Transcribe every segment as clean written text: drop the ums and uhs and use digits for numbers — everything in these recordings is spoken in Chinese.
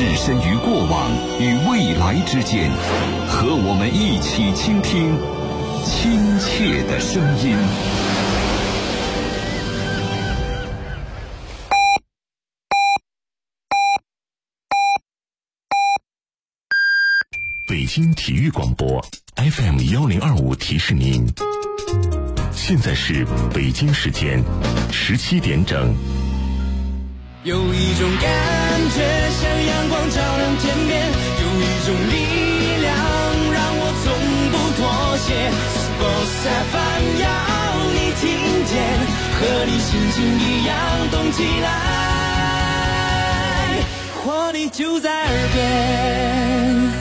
置身于过往与未来之间，和我们一起倾听亲切的声音。 北京体育广播 FM1025 提示您，现在是北京时间17点整。 有一种感觉像阳光照亮天边，有一种力量让我从不妥协。Sports FM 要你听见，和你心情一样动起来，活力就在耳边。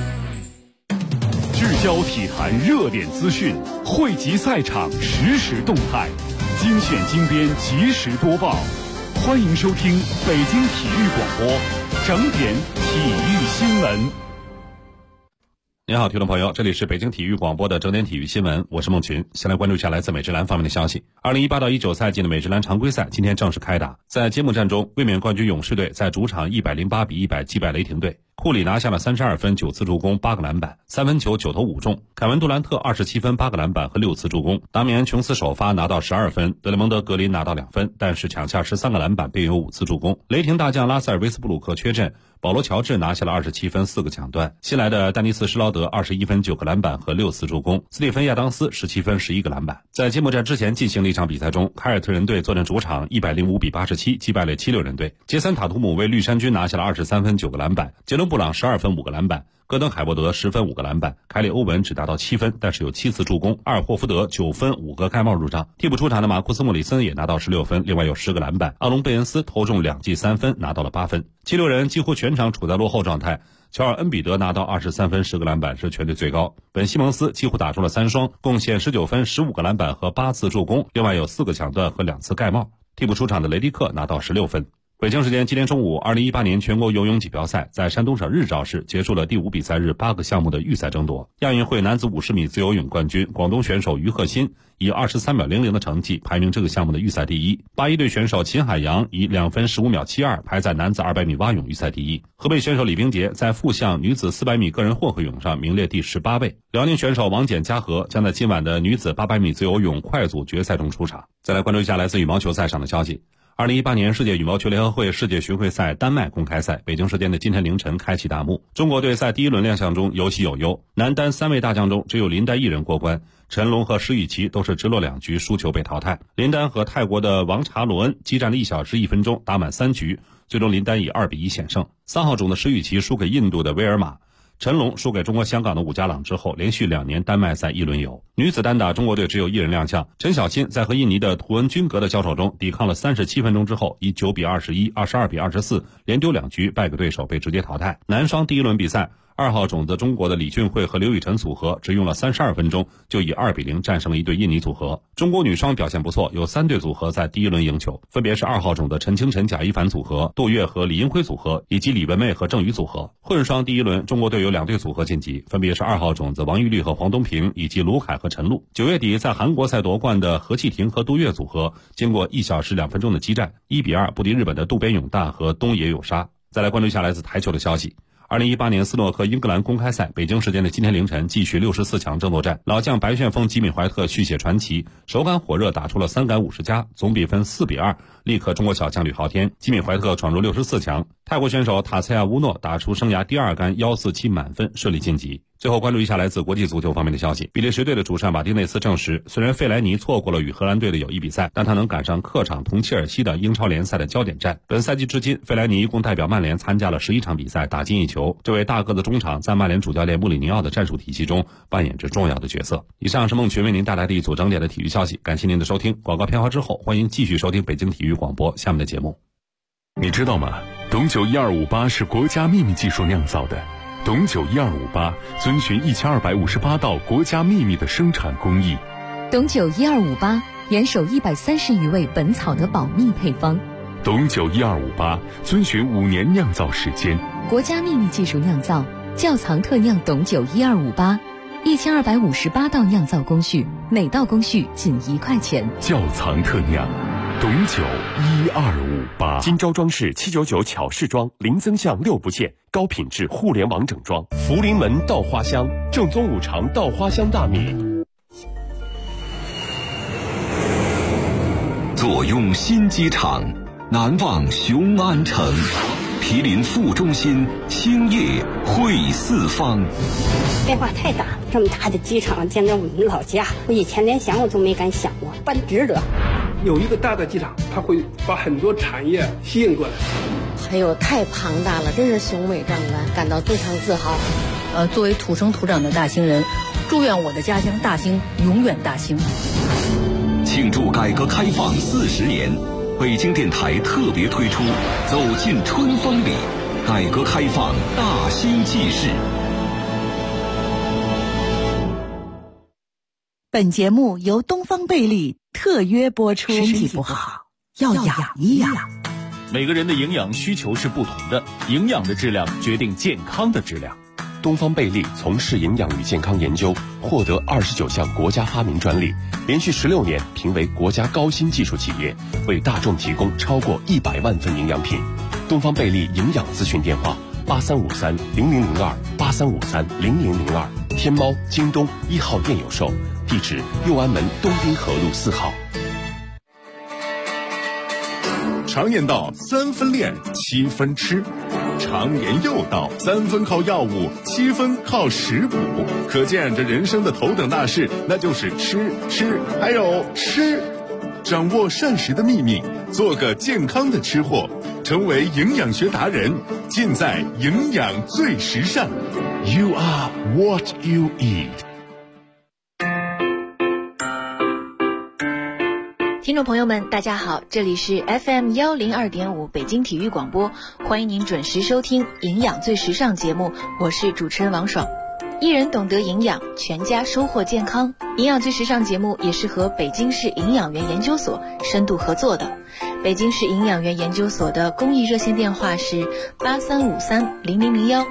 聚焦体坛热点资讯，汇集赛场实时动态，精选精编及时播报。欢迎收听北京体育广播整点体育新闻。 您好，听众朋友，这里是北京体育广播的整点体育新闻，我是孟群。先来关注一下来自美职篮方面的消息。2018到19赛季的美职篮常规赛今天正式开打，在揭幕战中，卫冕冠军勇士队在主场108比100击败雷霆队。库里拿下了32分、9次助攻、8个篮板，三分球9投5中。凯文杜兰特27分、8个篮板和6次助攻。达米安琼斯首发拿到12分，德雷蒙德格林拿到2分，但是抢下13个篮板并有5次助攻。雷霆大将拉塞尔·威斯布鲁克缺阵，保罗·乔治拿下了27分、4个抢断。新来的丹尼斯·施劳德21分、9个篮板和6次助攻。斯蒂芬·亚当斯17分、11个篮板。在揭幕战之前进行的一场比赛中，凯尔特人队坐镇主场105比87击败了76人队。杰森·塔图姆为绿衫军拿下了23分、9个篮板。杰伦·布朗12分、5个篮板。戈登·海沃德10分、5个篮板。凯里·欧文只达到7分，但是有7次助攻。阿尔霍福德9分、5个盖帽入账。替补出场的马库斯·莫里森也拿到16分，另外有10个篮板。阿隆·贝恩斯投中2记3分，拿到了8分。76人几乎全场处在落后状态。乔尔·恩比德拿到23分、10个篮板，是全队最高。本·西蒙斯几乎打出了3双，贡献19分、15个篮板和8次助攻，另外有4个抢断和2次盖帽。替补出场的雷迪克拿到16分。北京时间今天中午，2018年全国游泳锦标赛在山东省日照市结束了第5比赛日8个项目的预赛争夺。亚运会男子50米自由泳冠军广东选手于鹤新以23秒00的成绩排名这个项目的预赛第一。81队选手秦海洋以2分15秒72排在男子200米蛙泳预赛第一。河北选手李冰洁在复项女子400米个人混合泳上名列第18位。辽宁选手王简嘉禾将在今晚的女子800米自由泳快组决赛中出场。再来关注一下来自羽毛球赛上的消息。2018年世界羽毛球联合会世界巡回赛丹麦公开赛北京时间的今天凌晨开启大幕。中国队在第一轮亮相中有喜有忧，男单3位大将中只有林丹一人过关，陈龙和施雨琦都是直落2局输球被淘汰。林丹和泰国的王查罗恩激战了1小时1分钟，打满3局，最终林丹以2比1险胜。3号种的施雨琦输给印度的威尔马，陈龙输给中国香港的伍家朗之后，连续2年丹麦赛一轮游。女子单打中国队只有1人亮相，陈小欣在和印尼的图恩君格的交手中抵抗了37分钟之后，以9比21、22比24连丢2局败给对手，被直接淘汰。男双第一轮比赛，2号种子中国的李俊慧和刘雨辰组合只用了32分钟就以2比0战胜了一对印尼组合。中国女双表现不错，有3对组合在第一轮赢球，分别是2号种的陈清晨贾一凡组合、杜月和李英辉组合，以及李文媚和郑宇组合。混双第一轮中国队有2对组合晋级，分别是2号种子王玉丽和黄东萍，以及卢凯和陈露。9月底在韩国赛夺冠的何启婷和杜月组合经过1小时2分钟的激战，1比2不敌日本的渡边勇大和东野有沙。再来关注一下来自台球的消息。2018年斯诺克英格兰公开赛北京时间的今天凌晨继续64强争夺战，老将白旋风吉米怀特续写传奇，手感火热打出了3杆50加，总比分4比2力克中国小将吕昊天。吉米怀特闯入64强，泰国选手塔茨亚乌诺打出生涯第2杆147满分，顺利晋级。最后关注一下来自国际足球方面的消息。比利时队的主帅马丁内斯证实，虽然费莱尼错过了与荷兰队的友谊比赛，但他能赶上客场同切尔西的英超联赛的焦点战。本赛季至今，费莱尼一共代表曼联参加了11场比赛，打进1球。这位大个子中场在曼联主教练穆里尼奥的战术体系中扮演着重要的角色。以上是孟群为您带来的一组整点的体育消息，感谢您的收听。广告片花之后，欢迎继续收听北京体育广播下面的节目。 你知道吗？董酒1258是国家秘密技术酿造的。董酒1258遵循1258道国家秘密的生产工艺。 董酒1258严守130余味本草的保密配方。 董酒1258遵循5年酿造时间， 国家秘密技术酿造，窖藏特酿董酒1258，1258道酿造工序，每道工序仅1块钱。 窖藏特酿董九1258， 金招装饰799巧饰装，零增项6不限，高品质互联网整装。福临门稻花香，正宗五常稻花香大米。 坐拥新机场，难忘雄安城。毗邻副中心，兴业汇四方。 变化太大，这么大的机场建在我们老家，我以前连想我都没敢想过，办值得。 有一个大的机场，它会把很多产业吸引过来。 哎呦，太庞大了，真是雄伟壮观，感到非常自豪。 作为土生土长的大兴人，祝愿我的家乡大兴永远大兴。 庆祝改革开放40年，北京电台特别推出《走进春风里》，改革开放大兴纪事。 本节目由东方贝利特约播出。身体不好要养一养。 每个人的营养需求是不同的，营养的质量决定健康的质量。 东方贝利从事营养与健康研究，获得29项国家发明专利，连续16年评为国家高新技术企业，为大众提供超过100万份营养品。东方贝利营养咨询电话83530002，83530002，天猫、京东1号店有售，地址右安门东滨河路4号。 常言道3分练7分吃，常言又道3分靠药物7分靠食补，可见这人生的头等大事那就是吃还有吃。掌握膳食的秘密，做个健康的吃货，成为营养学达人，尽在营养最时尚。 You are what you eat。 听众朋友们大家好，这里是 FM102.5 北京体育广播，欢迎您准时收听营养最时尚节目，我是主持人王爽。一人懂得营养，全家收获健康。营养最时尚节目也是和北京市营养员研究所深度合作的。北京市营养员研究所的公益热线电话是83530001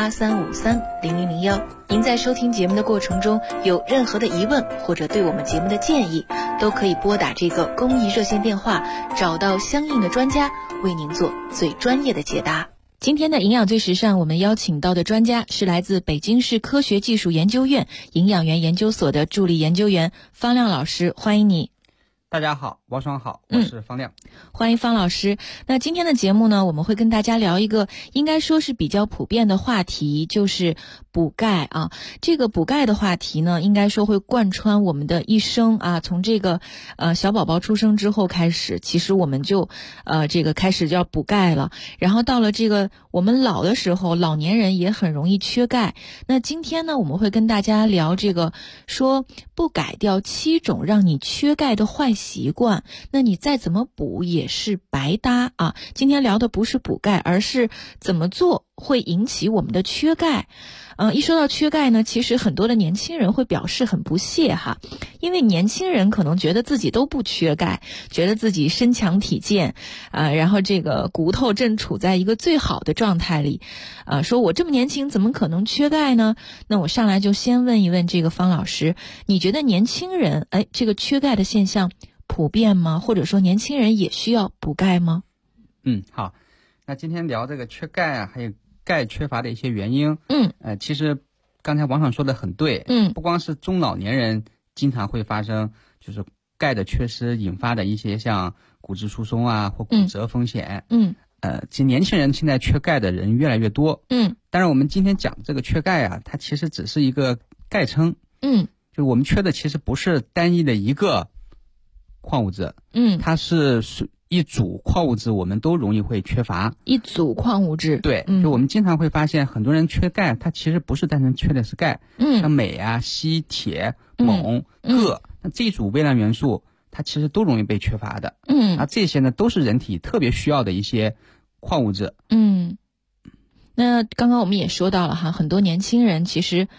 83530001。您在收听节目的过程中有任何的疑问或者对我们节目的建议，都可以拨打这个公益热线电话，找到相应的专家为您做最专业的解答。今天的营养最时尚，我们邀请到的专家是来自北京市科学技术研究院营养员研究所的助理研究员方亮老师，欢迎你。 大家好，王爽好，我是方亮。 欢迎方老师。那今天的节目呢，我们会跟大家聊一个应该说是比较普遍的话题，就是补钙啊。这个补钙的话题呢，应该说会贯穿我们的一生啊。从这个小宝宝出生之后开始，其实我们就这个开始就要补钙了。然后到了这个我们老的时候，老年人也很容易缺钙。那今天呢，我们会跟大家聊这个，说不改掉7种让你缺钙的坏习惯，那你再怎么补也是白搭啊。今天聊的不是补钙，而是怎么做会引起我们的缺钙。一说到缺钙呢，其实很多的年轻人会表示很不屑哈，因为年轻人可能觉得自己都不缺钙，觉得自己身强体健然后这个骨头正处在一个最好的状态里说我这么年轻怎么可能缺钙呢？那我上来就先问一问这个方老师，你觉得年轻人这个缺钙的现象普遍吗？或者说年轻人也需要补钙吗？ 好，那今天聊这个缺钙啊，还有钙缺乏的一些原因。其实刚才王爽说的很对。不光是中老年人经常会发生就是钙的缺失引发的一些像骨质疏松啊或骨折风险。其实年轻人现在缺钙的人越来越多。当然我们今天讲这个缺钙啊，它其实只是一个概称。就是我们缺的其实不是单一的一个矿物质。它是一组矿物质，我们都容易会缺乏。 一组矿物质， 对，就我们经常会发现很多人缺钙，它其实不是单纯缺的是钙。像镁啊、硒、铁、锰、铬，那这一组微量元素，它其实都容易被缺乏的。这些呢都是人体特别需要的一些矿物质。 那刚刚我们也说到了哈，很多年轻人其实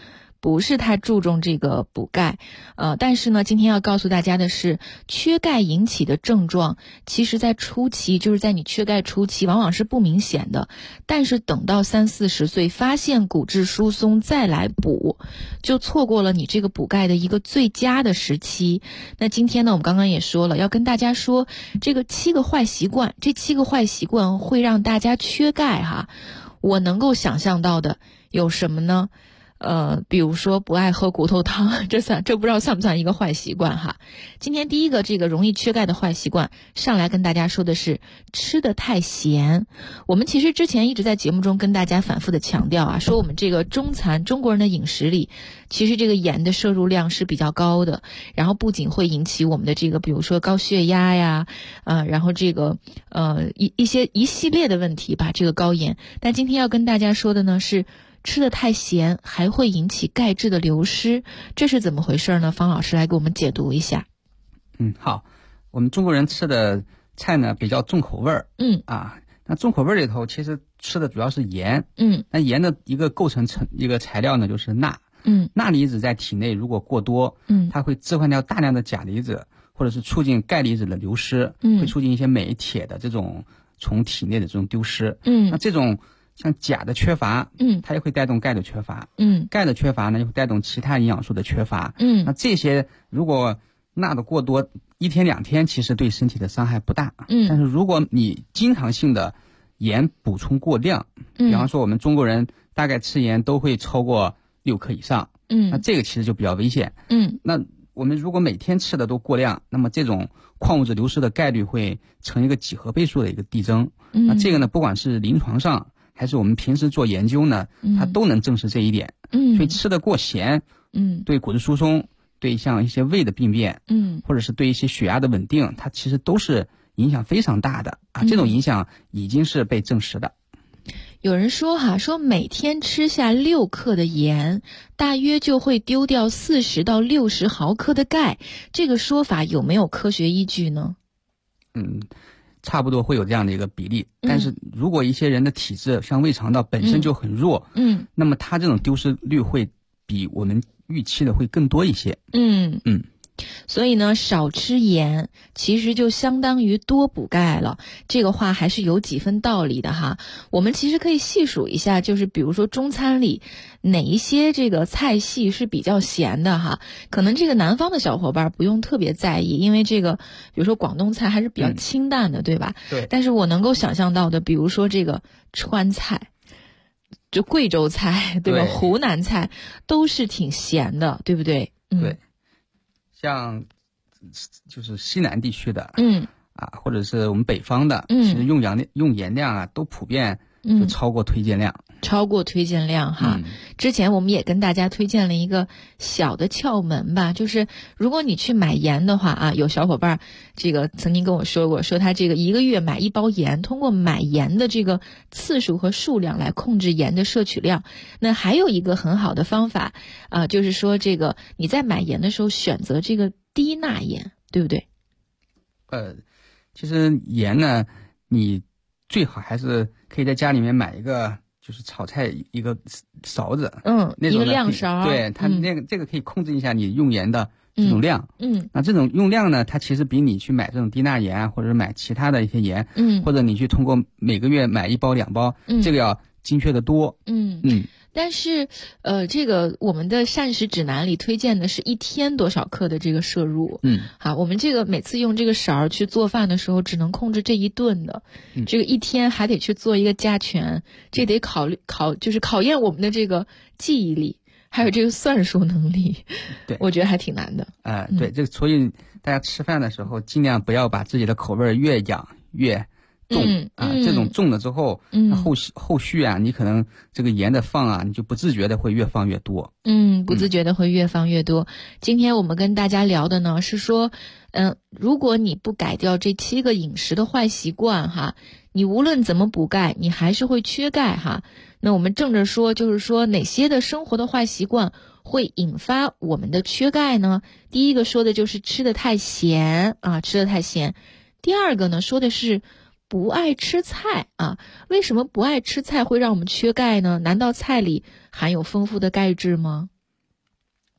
不是太注重这个补钙。但是呢，今天要告诉大家的是，缺钙引起的症状，其实在初期，就是在你缺钙初期，往往是不明显的。但是等到30-40岁，发现骨质疏松再来补，就错过了你这个补钙的一个最佳的时期。那今天呢，我们刚刚也说了，要跟大家说这个7个坏习惯，这7个坏习惯会让大家缺钙哈。我能够想象到的有什么呢？比如说不爱喝骨头汤，这不知道算不算一个坏习惯哈。今天第一个这个容易缺钙的坏习惯，上来跟大家说的是吃得太咸。我们其实之前一直在节目中跟大家反复的强调啊，说我们这个中国人的饮食里，其实这个盐的摄入量是比较高的，然后不仅会引起我们的这个比如说高血压呀，然后这个一系列的问题吧，这个高盐。但今天要跟大家说的呢是，吃得太咸还会引起钙质的流失，这是怎么回事呢？方老师来给我们解读一下。 好，我们中国人吃的菜呢比较重口味儿。那重口味里头其实吃的主要是盐。那盐的一个构成一个材料呢就是钠。钠离子在体内如果过多，它会置换掉大量的钾离子，或者是促进钙离子的流失，会促进一些镁、铁的这种从体内的这种丢失。那这种像钾的缺乏，它也会带动钙的缺乏，钙的缺乏呢，又会带动其他营养素的缺乏，那这些如果钠的过多，1天2天其实对身体的伤害不大，但是如果你经常性的盐补充过量，比方说我们中国人大概吃盐都会超过6克以上，那这个其实就比较危险，那我们如果每天吃的都过量，那么这种矿物质流失的概率会呈一个几何倍数的一个递增，那这个呢，不管是临床上还是我们平时做研究呢，它都能证实这一点。所以吃得过咸，对骨质疏松，对像一些胃的病变，或者是对一些血压的稳定，它其实都是影响非常大的啊。这种影响已经是被证实的。 有人说说每天吃下6克的盐，大约就会丢掉40到60毫克的钙，这个说法有没有科学依据呢？ 差不多会有这样的一个比例，但是如果一些人的体质像胃肠道本身就很弱，那么他这种丢失率会比我们预期的会更多一些。 所以呢，少吃盐其实就相当于多补钙了，这个话还是有几分道理的哈。我们其实可以细数一下，就是比如说中餐里哪一些这个菜系是比较咸的哈。可能这个南方的小伙伴不用特别在意，因为这个比如说广东菜还是比较清淡的，对吧？ 对。 但是我能够想象到的，比如说这个川菜，就贵州菜，对吧？对，湖南菜都是挺咸的，对不对？ 对。像就是西南地区的，或者是我们北方的，其实用盐量啊，都普遍就超过推荐量， 超过推荐量哈。之前我们也跟大家推荐了一个小的窍门吧，就是如果你去买盐的话啊，有小伙伴这个曾经跟我说过，说他这个1个月买1包盐，通过买盐的这个次数和数量来控制盐的摄取量。那还有一个很好的方法就是说这个你在买盐的时候选择这个低钠盐，对不对？ 其实盐呢，你最好还是可以在家里面买一个，就是炒菜一个勺子，那种一个量勺， 对，它这个可以控制一下你用盐的这种量，那这种用量呢，它其实比你去买这种低钠盐啊，或者是买其他的一些盐，或者你去通过每个月买1包2包，这个要精确的多， 但是这个我们的膳食指南里推荐的是1天多少克的这个摄入，好，我们这个每次用这个勺去做饭的时候，只能控制这1顿的，这个1天还得去做一个加权，这得就是考验我们的这个记忆力，还有这个算术能力， 对， 我觉得还挺难的。 对，这个所以大家吃饭的时候尽量不要把自己的口味越养越重这种重了之后，后续啊，你可能这个盐的放啊，你就不自觉的会越放越多。 不自觉的会越放越多。今天我们跟大家聊的呢是说，如果你不改掉这7个饮食的坏习惯哈，你无论怎么补钙，你还是会缺钙哈。那我们正着说，就是说哪些的生活的坏习惯会引发我们的缺钙呢？第一个说的就是吃得太咸啊，吃得太咸。第二个呢说的是不爱吃菜啊，为什么不爱吃菜会让我们缺钙呢？难道菜里含有丰富的钙质吗？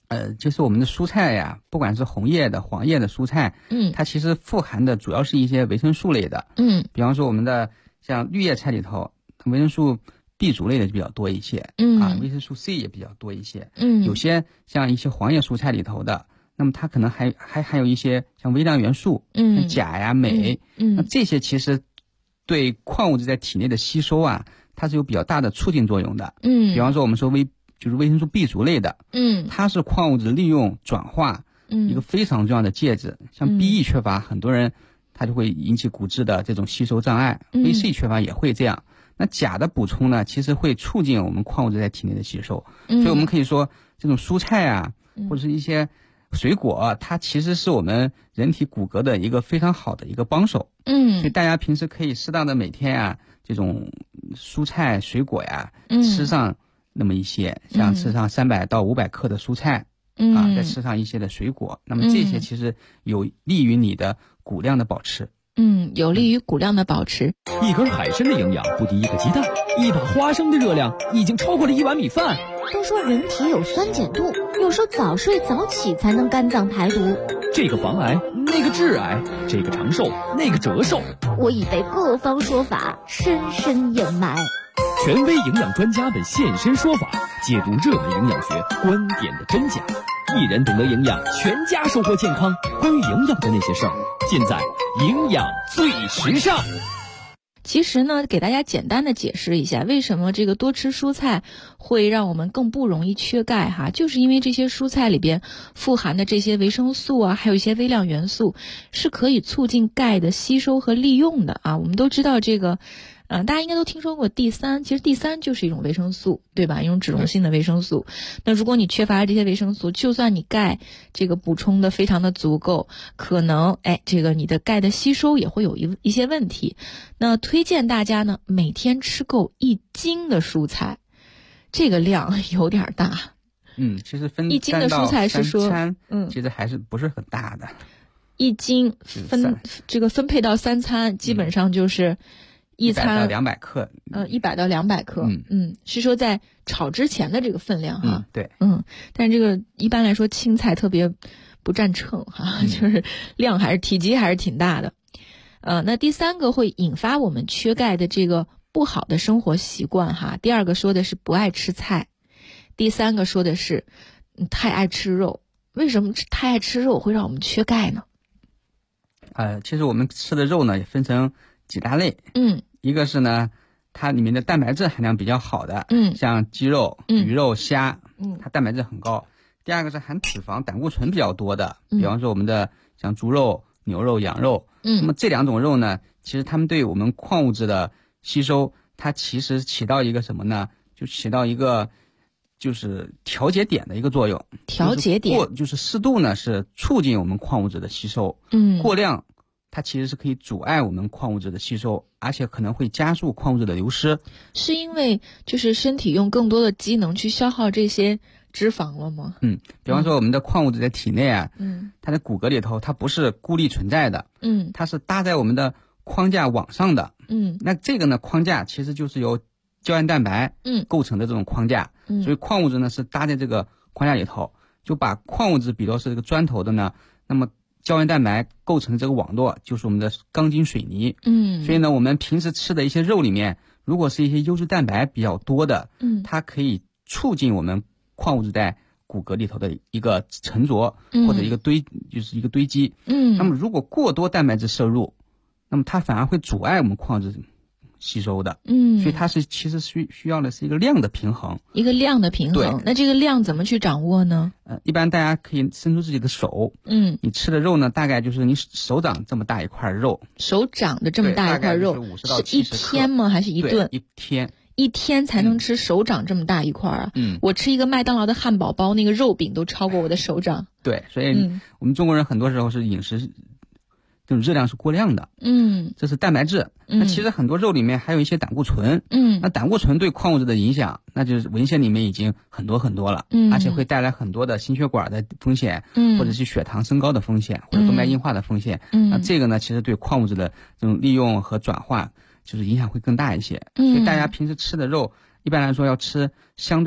就是我们的蔬菜呀，不管是红叶的、黄叶的蔬菜，它其实富含的主要是一些维生素类的，比方说我们的像绿叶菜里头，维生素 B 族类的就比较多一些，维生素 C 也比较多一些，有些像一些黄叶蔬菜里头的，那么它可能还含有一些像微量元素，像钾呀、镁，那这些其实对矿物质在体内的吸收啊，它是有比较大的促进作用的，比方说我们说就是维生素 B 族类的，它是矿物质利用转化一个非常重要的介质，像 B1 缺乏，很多人它就会引起骨质的这种吸收障碍，VC 缺乏也会这样。那钾的补充呢，其实会促进我们矿物质在体内的吸收，所以我们可以说这种蔬菜啊，或者是一些水果，它其实是我们人体骨骼的一个非常好的一个帮手。所以大家平时可以适当的每天啊，这种蔬菜水果呀，吃上那么一些，像吃上300到500克的蔬菜，再吃上一些的水果，那么这些其实有利于你的骨量的保持。 有利于骨量的保持。 一根海参的营养不敌一个鸡蛋，一把花生的热量已经超过了1碗米饭。 都说人体有酸碱度，有时候早睡早起才能肝脏排毒。 这个防癌，那个致癌，这个长寿，那个折寿。 我已被各方说法深深掩埋。 权威营养专家们现身说法，解读热门营养学观点的真假。一人懂得营养，全家收获健康。关于营养的那些事儿，尽在营养最时尚。 其实呢，给大家简单的解释一下，为什么这个多吃蔬菜会让我们更不容易缺钙哈，就是因为这些蔬菜里边富含的这些维生素啊，还有一些微量元素，是可以促进钙的吸收和利用的啊。我们都知道这个大家应该都听说过地三，其实地三就是一种维生素，对吧？一种脂溶性的维生素。那如果你缺乏这些维生素，就算你钙这个补充的非常的足够，可能这个你的钙的吸收也会有一些问题。那推荐大家呢，每天吃够1斤的蔬菜，这个量有点大。 其实分 1斤的蔬菜是说， 其实还是不是很大的。 1斤分配到3餐，基本上就是一餐 100到200克 ，100到200克，是说在炒之前的这个分量哈， 对， 但这个一般来说青菜特别不占秤哈，就是量还是体积还是挺大的。那第3个会引发我们缺钙的这个不好的生活习惯哈。第2个说的是不爱吃菜，第3个说的是太爱吃肉。为什么太爱吃肉会让我们缺钙呢？ 其实我们吃的肉呢也分成几大类，一个是呢，它里面的蛋白质含量比较好的，像鸡肉、鱼肉、虾，它蛋白质很高。第2个是含脂肪、胆固醇比较多的，比方说我们的像猪肉、牛肉、羊肉。那么这2种肉呢，其实它们对我们矿物质的吸收，它其实起到一个什么呢？就起到一个就是调节点的一个作用。 调节点就是适度呢是促进我们矿物质的吸收，过量它其实是可以阻碍我们矿物质的吸收，而且可能会加速矿物质的流失。 是因为就是身体用更多的机能去消耗这些脂肪了吗？ 比方说我们的矿物质在体内啊，它的骨骼里头它不是孤立存在的，它是搭在我们的框架网上的，那这个呢框架其实就是由胶原蛋白构成的这种框架，所以矿物质呢是搭在这个框架里头，就把矿物质比如是这个砖头的呢，那么胶原蛋白构成的这个网络就是我们的钢筋水泥，所以呢我们平时吃的一些肉里面，如果是一些优质蛋白比较多的，它可以促进我们矿物质在骨骼里头的一个沉着或者一个就是一个堆积，那么如果过多蛋白质摄入，那么它反而会阻碍我们矿物质吸收的，所以它是其实需要的是一个量的平衡， 一个量的平衡。 对， 那这个量怎么去掌握呢？ 一般大家可以伸出自己的手，你吃的肉呢，大概就是你手掌这么大一块肉， 手掌的这么大一块肉，是一天吗？还是一顿？一天才能吃手掌这么大一块啊！我吃一个麦当劳的汉堡包，那个肉饼都超过我的手掌。 对，所以我们中国人很多时候是饮食这种热量是过量的，这是蛋白质。那其实很多肉里面还有一些胆固醇，那胆固醇对矿物质的影响，那就是文献里面已经很多了，而且会带来很多的心血管的风险，或者是血糖升高的风险，或者动脉硬化的风险。那这个呢，其实对矿物质的这种利用和转化，就是影响会更大一些。所以大家平时吃的肉，一般来说要吃相对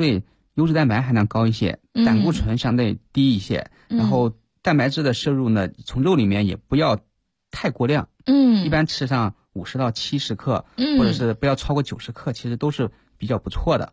优质蛋白含量高一些，胆固醇相对低一些，然后蛋白质的摄入呢，从肉里面也不要太过量，一般吃上50到70克，或者是不要超过90克，其实都是比较不错的。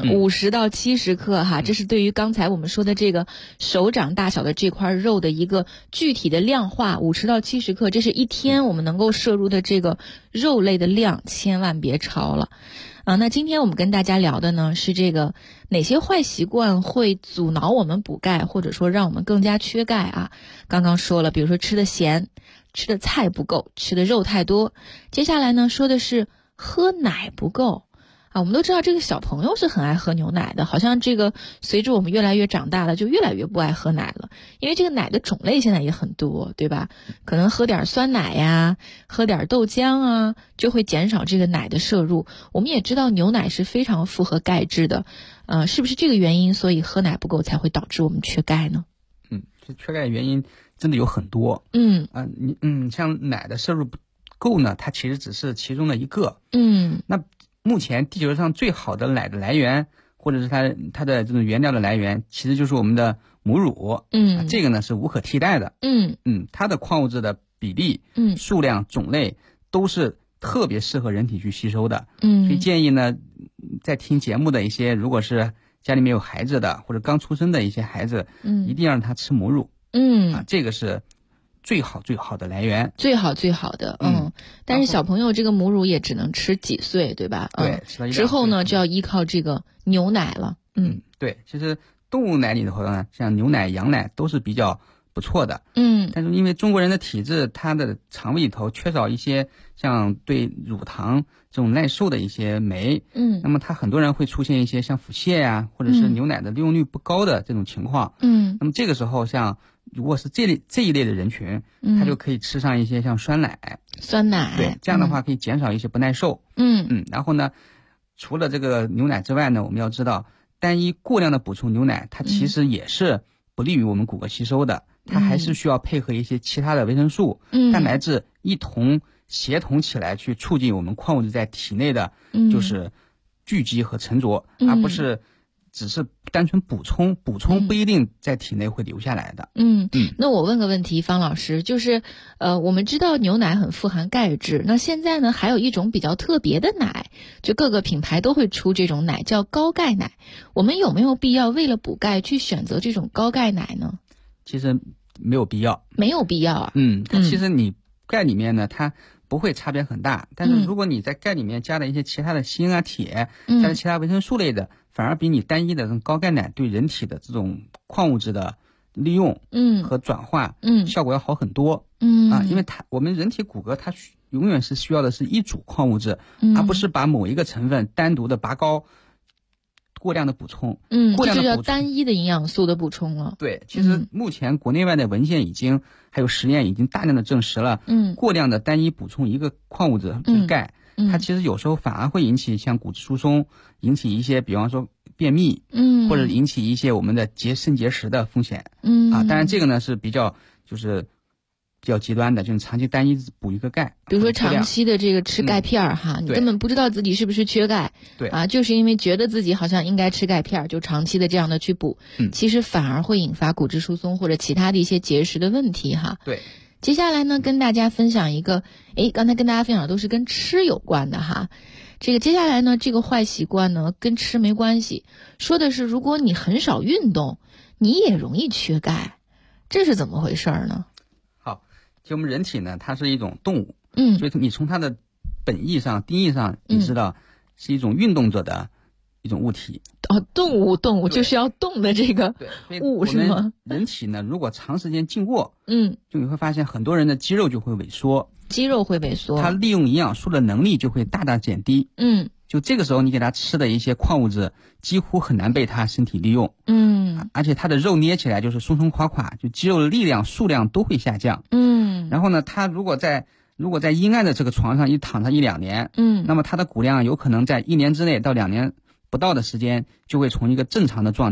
50到70克哈，这是对于刚才我们说的这个手掌大小的这块肉的一个具体的量化，50到70克，这是一天我们能够摄入的这个肉类的量，千万别超了。那今天我们跟大家聊的呢是这个哪些坏习惯会阻挠我们补钙，或者说让我们更加缺钙啊？刚刚说了，比如说吃的咸，吃的菜不够，吃的肉太多。接下来呢说的是喝奶不够啊，我们都知道这个小朋友是很爱喝牛奶的，好像这个随着我们越来越长大了，就越来越不爱喝奶了，因为这个奶的种类现在也很多，对吧？可能喝点酸奶呀，喝点豆浆啊，就会减少这个奶的摄入。我们也知道牛奶是非常富含钙质的，是不是这个原因，所以喝奶不够才会导致我们缺钙呢？ 这缺钙原因真的有很多。像奶的摄入不够呢，它其实只是其中的一个。那目前地球上最好的奶的来源，或者是它的这种原料的来源，其实就是我们的母乳。这个呢是无可替代的。它的矿物质的比例、数量、种类都是特别适合人体去吸收的。所以建议呢，在听节目的一些，如果是家里面有孩子的或者刚出生的一些孩子，一定要让他吃母乳。这个是最好的来源，最好的。但是小朋友这个母乳也只能吃几岁，对吧？对， 之后呢就要依靠这个牛奶了。 对，其实动物奶里头呢，像牛奶、羊奶都是比较不错的。但是因为中国人的体质，他的肠胃里头缺少一些像对乳糖这种耐受的一些酶。那么他很多人会出现一些像腹泻呀，或者是牛奶的利用率不高的这种情况。那么这个时候像如果是这一类的人群，他就可以吃上一些像酸奶，对，这样的话可以减少一些不耐受。然后呢，除了这个牛奶之外呢，我们要知道，单一过量的补充牛奶，它其实也是不利于我们骨骼吸收的，它还是需要配合一些其他的维生素、蛋白质一同协同起来，去促进我们矿物质在体内的就是聚集和沉着，而不是只是单纯补充不一定在体内会留下来的。 那我问个问题，方老师，就是我们知道牛奶很富含钙质，那现在呢还有一种比较特别的奶，就各个品牌都会出这种奶，叫高钙奶。我们有没有必要为了补钙去选择这种高钙奶呢？ 其实没有必要。 没有必要啊。 它其实你钙里面呢，它不会差别很大，但是如果你在钙里面加了一些其他的锌啊、铁，加了其他维生素类的，反而比你单一的这种高钙奶对人体的这种矿物质的利用和转化效果要好很多。因为我们人体骨骼它永远是需要的是一组矿物质，而不是把某一个成分单独的拔高，过量的补充。 这就叫单一的营养素的补充了。 对，其实目前国内外的文献还有实验已经大量的证实了，过量的单一补充一个矿物质就是钙，它其实有时候反而会引起像骨质疏松，引起一些比方说便秘，或者引起一些我们的肾结石的风险。当然这个呢是比较极端的，就是长期单一补一个钙， 比如说长期的这个吃钙片你根本不知道自己是不是缺钙，就是因为觉得自己好像应该吃钙片，就长期的这样的去补，其实反而会引发骨质疏松或者其他的一些结石的问题哈。 对， 接下来呢跟大家分享一个，刚才跟大家分享的都是跟吃有关的哈。这个接下来呢，这个坏习惯呢跟吃没关系，说的是如果你很少运动，你也容易缺钙，这是怎么回事呢？ 就我们人体呢，它是一种动物，所以你从它的本意上、定义上，你知道是一种运动者的一种物体。 动物就是要动的这个物是吗？ 人体呢，如果长时间静卧，就你会发现很多人的肌肉就会萎缩，它利用营养素的能力就会大大减低。就这个时候你给它吃的一些矿物质几乎很难被它身体利用。而且它的肉捏起来就是松松垮垮，就肌肉的力量数量都会下降。然后呢，它如果在阴暗的这个床上一躺上1-2年，那么它的骨量有可能在1年之内到2年不到的时间就会从一个正常的状态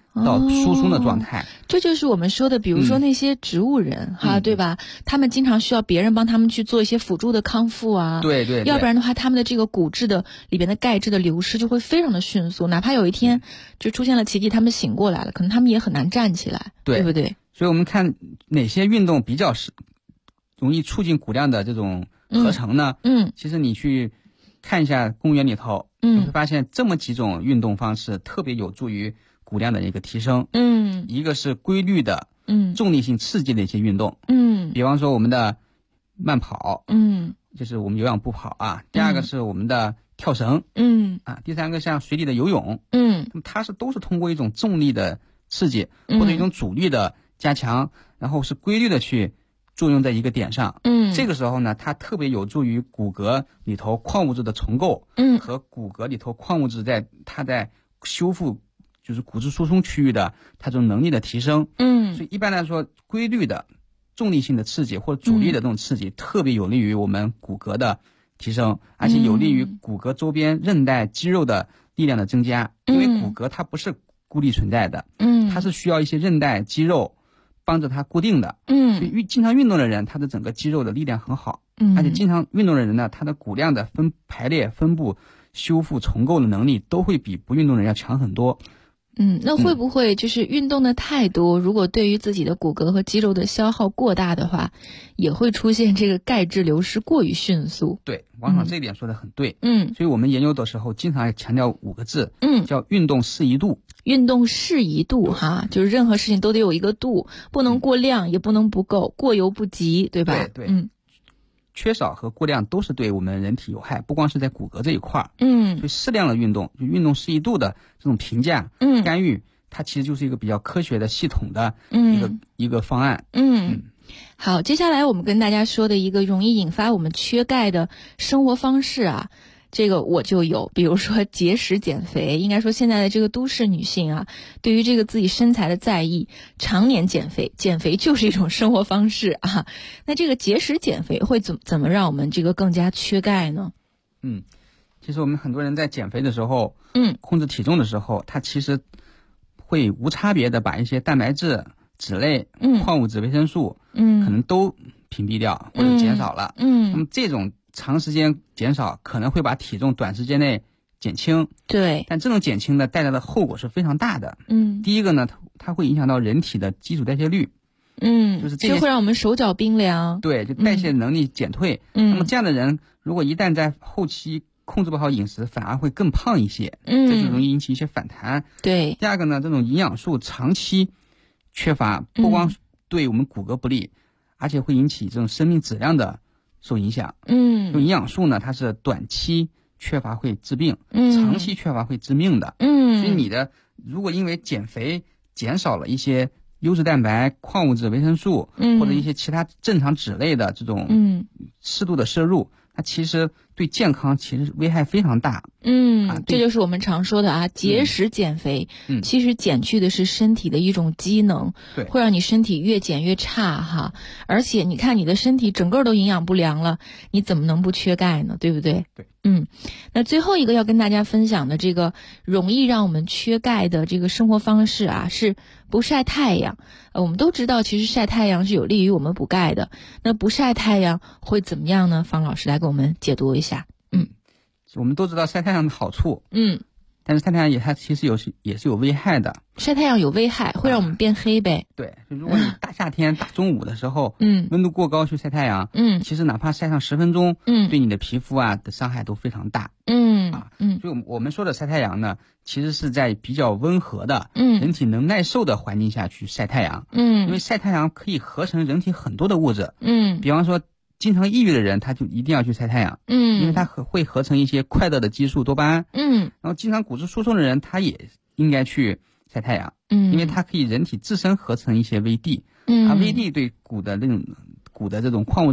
到疏松的状态。 这就是我们说的，比如说那些植物人对吧？他们经常需要别人帮他们去做一些辅助的康复啊。 对， 要不然的话，他们的这个骨质的里边的钙质的流失就会非常的迅速，哪怕有一天就出现了奇迹，他们醒过来了，可能他们也很难站起来，对不对？ 所以我们看哪些运动比较容易促进骨量的这种合成呢？其实你去看一下公园里头，你会发现这么几种运动方式特别有助于骨量的一个提升。一个是规律的重力性刺激的一些运动，比方说我们的慢跑，就是我们有氧步跑啊。第二个是我们的跳绳，第三个像水里的游泳，那么它都是通过一种重力的刺激或者一种阻力的加强，然后是规律的去作用在一个点上。这个时候呢，它特别有助于骨骼里头矿物质的重构，和骨骼里头矿物质在修复就是骨质疏松区域的它这种能力的提升。所以一般来说，规律的重力性的刺激或者阻力的这种刺激，特别有利于我们骨骼的提升，而且有利于骨骼周边韧带肌肉的力量的增加。因为骨骼它不是孤立存在的，它是需要一些韧带肌肉帮着它固定的。所以经常运动的人，他的整个肌肉的力量很好，而且经常运动的人呢，他的骨量的排列、分布、修复、重构的能力都会比不运动的人要强很多。 那会不会就是运动的太多，如果对于自己的骨骼和肌肉的消耗过大的话，也会出现这个钙质流失过于迅速？ 对，王爽这一点说的很对。所以我们研究的时候经常强调5个字，叫运动适宜度。 运动适宜度就是任何事情都得有一个度，不能过量，也不能不够，过犹不及，对吧？ 对。缺少和过量都是对我们人体有害，不光是在骨骼这一块。所以适量的运动，就运动适宜度的这种评价、干预，它其实就是一个比较科学的、系统的一个方案。 好，接下来我们跟大家说的一个容易引发我们缺钙的生活方式啊。这个我就有，比如说节食减肥。应该说现在的这个都市女性啊，对于这个自己身材的在意，常年减肥就是一种生活方式啊。那这个节食减肥会怎么让我们这个更加缺钙呢？ 其实我们很多人在减肥的时候，控制体重的时候，他其实会无差别的把一些蛋白质、脂类、矿物质、维生素，可能都屏蔽掉或者减少了。那么这种长时间减少可能会把体重短时间内减轻， 对， 但这种减轻呢带来的后果是非常大的。第一个呢，它会影响到人体的基础代谢率，就是这会让我们手脚冰凉， 对，就代谢能力减退。那么这样的人如果一旦在后期控制不好饮食，反而会更胖一些，这就容易引起一些反弹。 对， 第二个呢，这种营养素长期缺乏，不光对我们骨骼不利，而且会引起这种生命质量的受影响。就营养素呢，它是短期缺乏会致病，长期缺乏会致命的。所以你如果因为减肥减少了一些优质蛋白、矿物质、维生素，或者一些其他正常脂类的这种适度的摄入，它其实对健康其实危害非常大。 这就是我们常说的节食减肥，其实减去的是身体的一种机能，会让你身体越减越差而且你看你的身体整个都营养不良了，你怎么能不缺钙呢？对不对？ 对。 那最后一个要跟大家分享的这个容易让我们缺钙的这个生活方式是不晒太阳。我们都知道其实晒太阳是有利于我们补钙的，那不晒太阳会怎么样呢？方老师来给我们解读一下。 我们都知道晒太阳的好处，但是晒太阳它其实也是有危害的。 晒太阳有危害，会让我们变黑呗。 对，如果你大夏天大中午的时候，温度过高去晒太阳，其实哪怕晒上10分钟，对你的皮肤的伤害都非常大。所以我们说的晒太阳呢，其实是在比较温和的，人体能耐受的环境下去晒太阳。因为晒太阳可以合成人体很多的物质。比方说经常抑郁的人，他就一定要去晒太阳，因为他会合成一些快乐的激素多巴胺。然后经常骨质疏松的人，他也应该去晒太阳，因为它可以人体自身合成一些 VD，VD 对骨的这种矿物